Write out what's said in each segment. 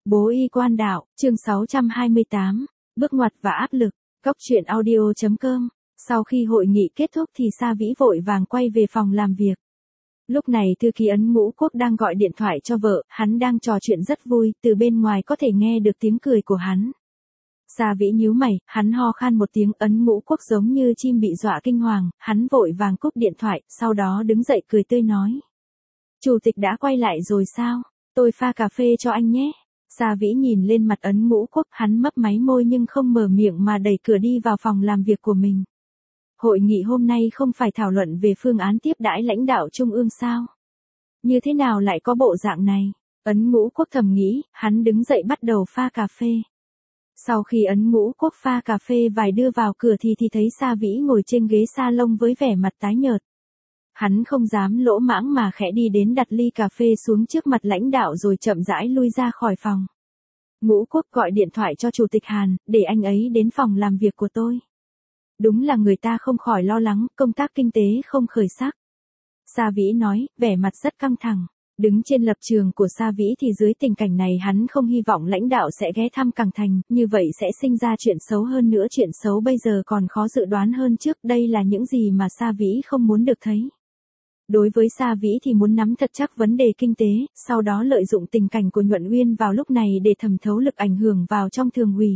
Bố y quan đạo, chương 628, bước ngoặt và áp lực, Cóc truyện audio.com. Sau khi hội nghị kết thúc thì Sa Vĩ vội vàng quay về phòng làm việc. Lúc này thư ký Ấn Ngũ Quốc đang gọi điện thoại cho vợ, hắn đang trò chuyện rất vui, từ bên ngoài có thể nghe được tiếng cười của hắn. Sa Vĩ nhíu mày, hắn ho khan một tiếng. Ấn Ngũ Quốc giống như chim bị dọa kinh hoàng, hắn vội vàng cúp điện thoại, sau đó đứng dậy cười tươi nói. Chủ tịch đã quay lại rồi sao? Tôi pha cà phê cho anh nhé. Sa Vĩ nhìn lên mặt Ấn Ngũ Quốc, hắn mấp máy môi nhưng không mở miệng mà đẩy cửa đi vào phòng làm việc của mình. Hội nghị hôm nay không phải thảo luận về phương án tiếp đãi lãnh đạo trung ương sao? Như thế nào lại có bộ dạng này? Ấn Ngũ Quốc thầm nghĩ, hắn đứng dậy bắt đầu pha cà phê. Sau khi Ấn Ngũ Quốc pha cà phê vài đưa vào cửa thì thấy Sa Vĩ ngồi trên ghế salon với vẻ mặt tái nhợt. Hắn không dám lỗ mãng mà khẽ đi đến đặt ly cà phê xuống trước mặt lãnh đạo rồi chậm rãi lui ra khỏi phòng. Ngũ Quốc gọi điện thoại cho Chủ tịch Hàn, để anh ấy đến phòng làm việc của tôi. Đúng là người ta không khỏi lo lắng, công tác kinh tế không khởi sắc. Sa Vĩ nói, vẻ mặt rất căng thẳng. Đứng trên lập trường của Sa Vĩ thì dưới tình cảnh này hắn không hy vọng lãnh đạo sẽ ghé thăm Cảng Thành, như vậy sẽ sinh ra chuyện xấu hơn nữa. Chuyện xấu bây giờ còn khó dự đoán hơn trước, đây là những gì mà Sa Vĩ không muốn được thấy. Đối với Sa Vĩ thì muốn nắm thật chắc vấn đề kinh tế, sau đó lợi dụng tình cảnh của Nhuận Uyên vào lúc này để thẩm thấu lực ảnh hưởng vào trong thường ủy.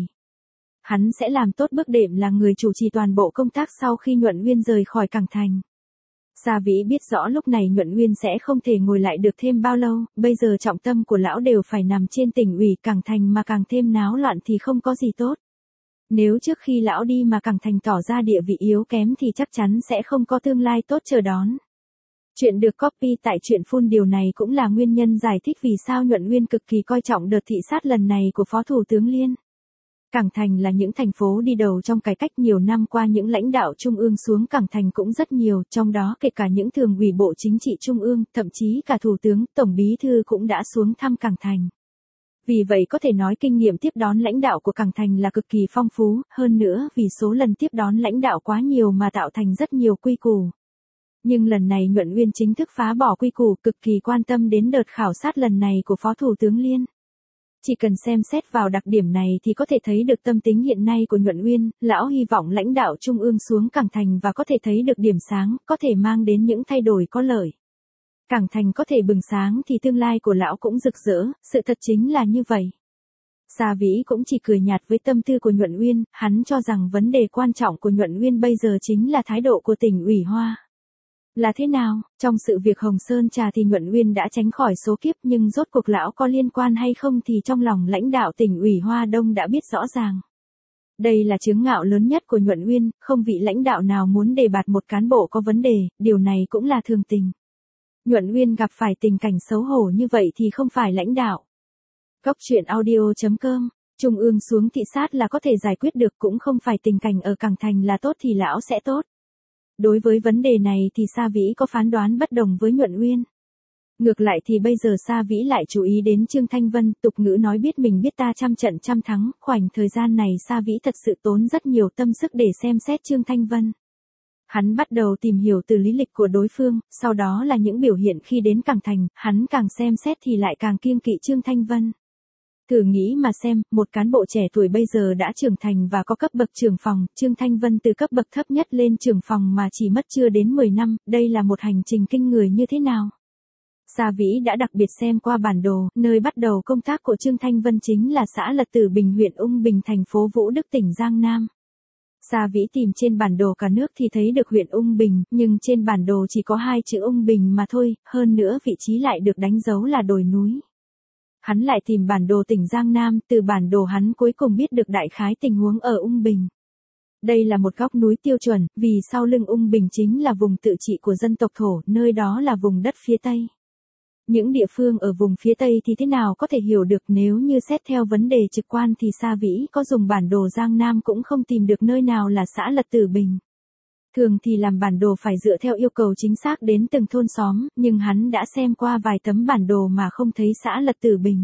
Hắn sẽ làm tốt bước đệm là người chủ trì toàn bộ công tác sau khi Nhuận Uyên rời khỏi Cảng Thành. Sa Vĩ biết rõ lúc này Nhuận Uyên sẽ không thể ngồi lại được thêm bao lâu, bây giờ trọng tâm của lão đều phải nằm trên tỉnh ủy Cảng Thành mà càng thêm náo loạn thì không có gì tốt. Nếu trước khi lão đi mà Cảng Thành tỏ ra địa vị yếu kém thì chắc chắn sẽ không có tương lai tốt chờ đón. Chuyện được copy tại truyện Phun, điều này cũng là nguyên nhân giải thích vì sao Nhuận Uyên cực kỳ coi trọng đợt thị sát lần này của Phó Thủ tướng Liên. Cảng Thành là những thành phố đi đầu trong cải cách, nhiều năm qua những lãnh đạo trung ương xuống Cảng Thành cũng rất nhiều, trong đó kể cả những thường ủy Bộ Chính trị Trung ương, thậm chí cả Thủ tướng, Tổng Bí thư cũng đã xuống thăm Cảng Thành. Vì vậy có thể nói kinh nghiệm tiếp đón lãnh đạo của Cảng Thành là cực kỳ phong phú, hơn nữa vì số lần tiếp đón lãnh đạo quá nhiều mà tạo thành rất nhiều quy củ. Nhưng lần này Nhuận Uyên chính thức phá bỏ quy củ, cực kỳ quan tâm đến đợt khảo sát lần này của Phó Thủ tướng Liên. Chỉ cần xem xét vào đặc điểm này thì có thể thấy được tâm tính hiện nay của Nhuận Uyên, lão hy vọng lãnh đạo trung ương xuống Cảng Thành và có thể thấy được điểm sáng, có thể mang đến những thay đổi có lợi. Cảng Thành có thể bừng sáng thì tương lai của lão cũng rực rỡ, sự thật chính là như vậy. Sa Vĩ cũng chỉ cười nhạt với tâm tư của Nhuận Uyên, hắn cho rằng vấn đề quan trọng của Nhuận Uyên bây giờ chính là thái độ của tỉnh ủy Hoa. Là thế nào? Trong sự việc Hồng Sơn Trà thì Nhuận Uyên đã tránh khỏi số kiếp, nhưng rốt cuộc lão có liên quan hay không thì trong lòng lãnh đạo tỉnh ủy Hoa Đông đã biết rõ ràng. Đây là chướng ngại lớn nhất của Nhuận Uyên, không vị lãnh đạo nào muốn đề bạt một cán bộ có vấn đề, điều này cũng là thường tình. Nhuận Uyên gặp phải tình cảnh xấu hổ như vậy thì không phải lãnh đạo. Cóc truyện audio.com, Trung ương xuống thị sát là có thể giải quyết được, cũng không phải tình cảnh ở Cảng Thành là tốt thì lão sẽ tốt. Đối với vấn đề này thì Sa Vĩ có phán đoán bất đồng với Nhuận Uyên. Ngược lại thì bây giờ Sa Vĩ lại chú ý đến Trương Thanh Vân, tục ngữ nói biết mình biết ta trăm trận trăm thắng, khoảnh thời gian này Sa Vĩ thật sự tốn rất nhiều tâm sức để xem xét Trương Thanh Vân. Hắn bắt đầu tìm hiểu từ lý lịch của đối phương, sau đó là những biểu hiện khi đến Cảng Thành, hắn càng xem xét thì lại càng kiêng kỵ Trương Thanh Vân. Thử nghĩ mà xem, một cán bộ trẻ tuổi bây giờ đã trưởng thành và có cấp bậc trưởng phòng, Trương Thanh Vân từ cấp bậc thấp nhất lên trưởng phòng mà chỉ mất chưa đến 10 năm, đây là một hành trình kinh người như thế nào? Sa Vĩ đã đặc biệt xem qua bản đồ, nơi bắt đầu công tác của Trương Thanh Vân chính là xã Lật Tử Bình, huyện Ung Bình, thành phố Vũ Đức, tỉnh Giang Nam. Sa Vĩ tìm trên bản đồ cả nước thì thấy được huyện Ung Bình, nhưng trên bản đồ chỉ có 2 chữ Ung Bình mà thôi, hơn nữa vị trí lại được đánh dấu là đồi núi. Hắn lại tìm bản đồ tỉnh Giang Nam, từ bản đồ hắn cuối cùng biết được đại khái tình huống ở Ung Bình. Đây là một góc núi tiêu chuẩn, vì sau lưng Ung Bình chính là vùng tự trị của dân tộc Thổ, nơi đó là vùng đất phía Tây. Những địa phương ở vùng phía Tây thì thế nào có thể hiểu được, nếu như xét theo vấn đề trực quan thì Sa Vĩ có dùng bản đồ Giang Nam cũng không tìm được nơi nào là xã Lật Tử Bình. Thường thì làm bản đồ phải dựa theo yêu cầu chính xác đến từng thôn xóm, nhưng hắn đã xem qua vài tấm bản đồ mà không thấy xã Lật Tử Bình.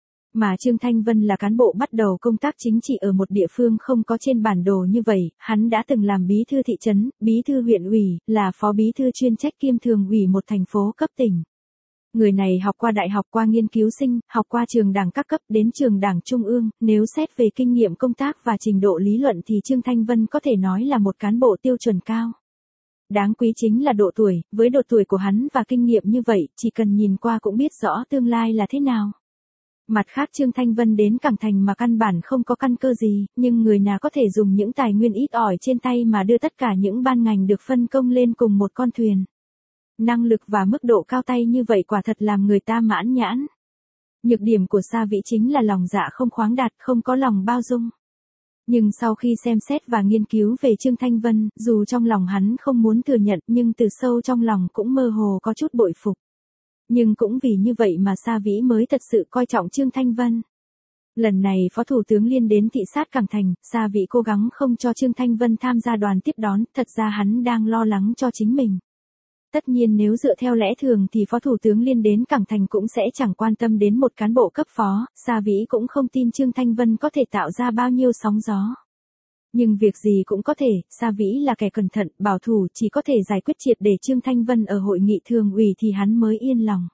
Mà Trương Thanh Vân là cán bộ bắt đầu công tác chính trị ở một địa phương không có trên bản đồ như vậy, hắn đã từng làm bí thư thị trấn, bí thư huyện ủy, là phó bí thư chuyên trách kiêm thường ủy một thành phố cấp tỉnh. Người này học qua đại học, qua nghiên cứu sinh, học qua trường đảng các cấp đến trường đảng trung ương, nếu xét về kinh nghiệm công tác và trình độ lý luận thì Trương Thanh Vân có thể nói là một cán bộ tiêu chuẩn cao. Đáng quý chính là độ tuổi, với độ tuổi của hắn và kinh nghiệm như vậy, chỉ cần nhìn qua cũng biết rõ tương lai là thế nào. Mặt khác Trương Thanh Vân đến Cảng Thành mà căn bản không có căn cơ gì, nhưng người nào có thể dùng những tài nguyên ít ỏi trên tay mà đưa tất cả những ban ngành được phân công lên cùng một con thuyền. Năng lực và mức độ cao tay như vậy quả thật làm người ta mãn nhãn. Nhược điểm của Sa Vĩ chính là lòng dạ không khoáng đạt, không có lòng bao dung. Nhưng sau khi xem xét và nghiên cứu về Trương Thanh Vân, dù trong lòng hắn không muốn thừa nhận nhưng từ sâu trong lòng cũng mơ hồ có chút bội phục. Nhưng cũng vì như vậy mà Sa Vĩ mới thật sự coi trọng Trương Thanh Vân. Lần này Phó Thủ tướng Liên đến thị sát Cảng Thành, Sa Vĩ cố gắng không cho Trương Thanh Vân tham gia đoàn tiếp đón, thật ra hắn đang lo lắng cho chính mình. Tất nhiên nếu dựa theo lẽ thường thì Phó Thủ tướng Liên đến Cảng Thành cũng sẽ chẳng quan tâm đến một cán bộ cấp phó, Sa Vĩ cũng không tin Trương Thanh Vân có thể tạo ra bao nhiêu sóng gió. Nhưng việc gì cũng có thể, Sa Vĩ là kẻ cẩn thận, bảo thủ, chỉ có thể giải quyết triệt để Trương Thanh Vân ở hội nghị thường ủy thì hắn mới yên lòng.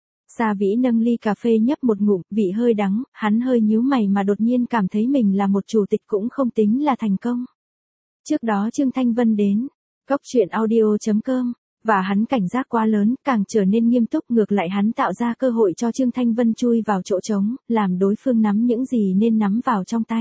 Sa Vĩ nâng ly cà phê nhấp một ngụm, vị hơi đắng, hắn hơi nhíu mày mà đột nhiên cảm thấy mình là một chủ tịch cũng không tính là thành công. Trước đó Trương Thanh Vân đến, Cóc Truyện Audio.com. Và hắn cảnh giác quá lớn, càng trở nên nghiêm túc, ngược lại hắn tạo ra cơ hội cho Trương Thanh Vân chui vào chỗ trống, làm đối phương nắm những gì nên nắm vào trong tay.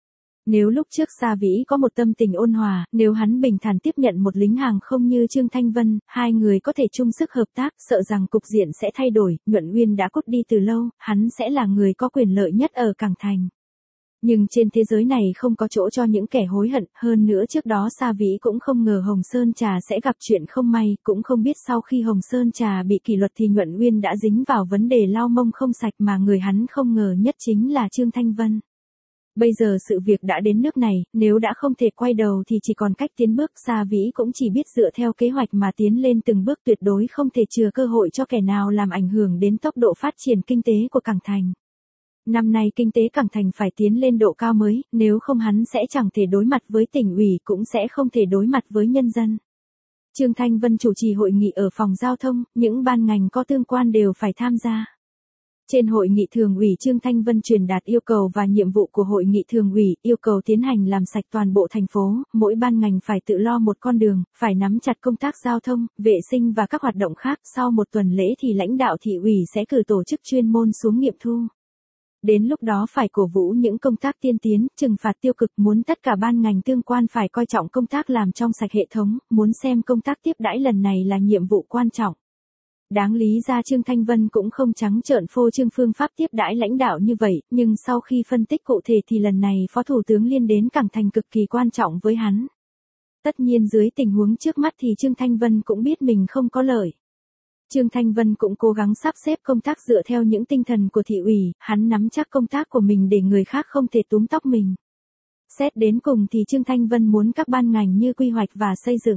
Nếu lúc trước Sa Vĩ có một tâm tình ôn hòa, nếu hắn bình thản tiếp nhận một lính hàng không như Trương Thanh Vân, hai người có thể chung sức hợp tác, sợ rằng cục diện sẽ thay đổi, Nhuận Uyên đã cút đi từ lâu, hắn sẽ là người có quyền lợi nhất ở Cảng Thành. Nhưng trên thế giới này không có chỗ cho những kẻ hối hận, hơn nữa trước đó Sa Vĩ cũng không ngờ Hồng Sơn Trà sẽ gặp chuyện không may, cũng không biết sau khi Hồng Sơn Trà bị kỷ luật thì Nhuận Uyên đã dính vào vấn đề lau mông không sạch mà người hắn không ngờ nhất chính là Trương Thanh Vân. Bây giờ sự việc đã đến nước này, nếu đã không thể quay đầu thì chỉ còn cách tiến bước, Sa Vĩ cũng chỉ biết dựa theo kế hoạch mà tiến lên từng bước, tuyệt đối không thể chừa cơ hội cho kẻ nào làm ảnh hưởng đến tốc độ phát triển kinh tế của Cảng Thành. Năm nay kinh tế Cảng Thành phải tiến lên độ cao mới, nếu không hắn sẽ chẳng thể đối mặt với tỉnh ủy, cũng sẽ không thể đối mặt với nhân dân. Trương Thanh Vân chủ trì hội nghị ở phòng giao thông, những ban ngành có tương quan đều phải tham gia. Trên hội nghị thường ủy Trương Thanh Vân truyền đạt yêu cầu và nhiệm vụ của hội nghị thường ủy, yêu cầu tiến hành làm sạch toàn bộ thành phố, mỗi ban ngành phải tự lo một con đường, phải nắm chặt công tác giao thông, vệ sinh và các hoạt động khác, sau một tuần lễ thì lãnh đạo thị ủy sẽ cử tổ chức chuyên môn xuống nghiệm thu. Đến lúc đó phải cổ vũ những công tác tiên tiến, trừng phạt tiêu cực, muốn tất cả ban ngành tương quan phải coi trọng công tác làm trong sạch hệ thống, muốn xem công tác tiếp đãi lần này là nhiệm vụ quan trọng. Đáng lý ra Trương Thanh Vân cũng không trắng trợn phô trương phương pháp tiếp đãi lãnh đạo như vậy, nhưng sau khi phân tích cụ thể thì lần này Phó Thủ tướng Liên đến Cảng Thành cực kỳ quan trọng với hắn. Tất nhiên dưới tình huống trước mắt thì Trương Thanh Vân cũng biết mình không có lợi. Trương Thanh Vân cũng cố gắng sắp xếp công tác dựa theo những tinh thần của thị ủy, hắn nắm chắc công tác của mình để người khác không thể túm tóc mình. Xét đến cùng thì Trương Thanh Vân muốn các ban ngành như quy hoạch và xây dựng.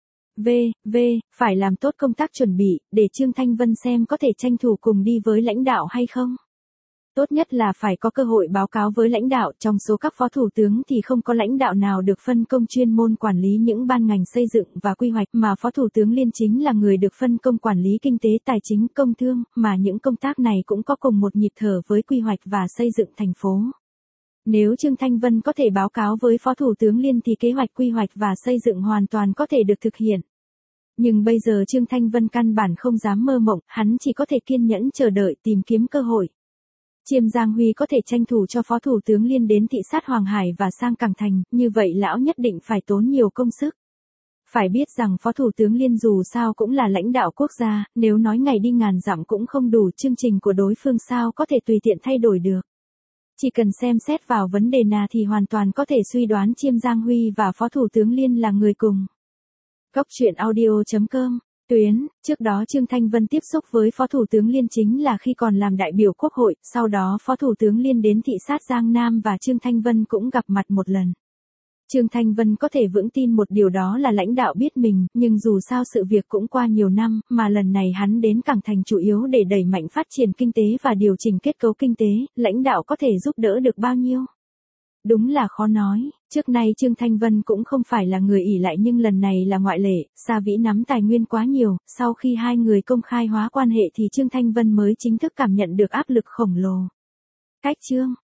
Phải làm tốt công tác chuẩn bị, để Trương Thanh Vân xem có thể tranh thủ cùng đi với lãnh đạo hay không. Tốt nhất là phải có cơ hội báo cáo với lãnh đạo, trong số các phó thủ tướng thì không có lãnh đạo nào được phân công chuyên môn quản lý những ban ngành xây dựng và quy hoạch, mà phó thủ tướng Liên chính là người được phân công quản lý kinh tế, tài chính, công thương, mà những công tác này cũng có cùng một nhịp thở với quy hoạch và xây dựng thành phố. Nếu Trương Thanh Vân có thể báo cáo với phó thủ tướng Liên thì kế hoạch quy hoạch và xây dựng hoàn toàn có thể được thực hiện. Nhưng bây giờ Trương Thanh Vân căn bản không dám mơ mộng, hắn chỉ có thể kiên nhẫn chờ đợi tìm kiếm cơ hội. Chiêm Giang Huy có thể tranh thủ cho Phó Thủ tướng Liên đến thị sát Hoàng Hải và sang Cảng Thành, như vậy lão nhất định phải tốn nhiều công sức. Phải biết rằng Phó Thủ tướng Liên dù sao cũng là lãnh đạo quốc gia, nếu nói ngày đi ngàn dặm cũng không đủ, chương trình của đối phương sao có thể tùy tiện thay đổi được. Chỉ cần xem xét vào vấn đề nào thì hoàn toàn có thể suy đoán Chiêm Giang Huy và Phó Thủ tướng Liên là người cùng. Cóc Truyện Audio.com. Tuyến, trước đó Trương Thanh Vân tiếp xúc với Phó Thủ tướng Liên chính là khi còn làm đại biểu Quốc hội, sau đó Phó Thủ tướng Liên đến thị sát Giang Nam và Trương Thanh Vân cũng gặp mặt một lần. Trương Thanh Vân có thể vững tin một điều đó là lãnh đạo biết mình, nhưng dù sao sự việc cũng qua nhiều năm, mà lần này hắn đến Cảng Thành chủ yếu để đẩy mạnh phát triển kinh tế và điều chỉnh kết cấu kinh tế, lãnh đạo có thể giúp đỡ được bao nhiêu. Đúng là khó nói, trước nay Trương Thanh Vân cũng không phải là người ỷ lại nhưng lần này là ngoại lệ, Sa Vĩ nắm tài nguyên quá nhiều, sau khi hai người công khai hóa quan hệ thì Trương Thanh Vân mới chính thức cảm nhận được áp lực khổng lồ. Cách Trương